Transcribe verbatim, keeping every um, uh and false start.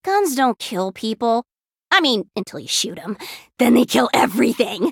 Guns don't kill people. I mean, until you shoot them. Then they kill everything.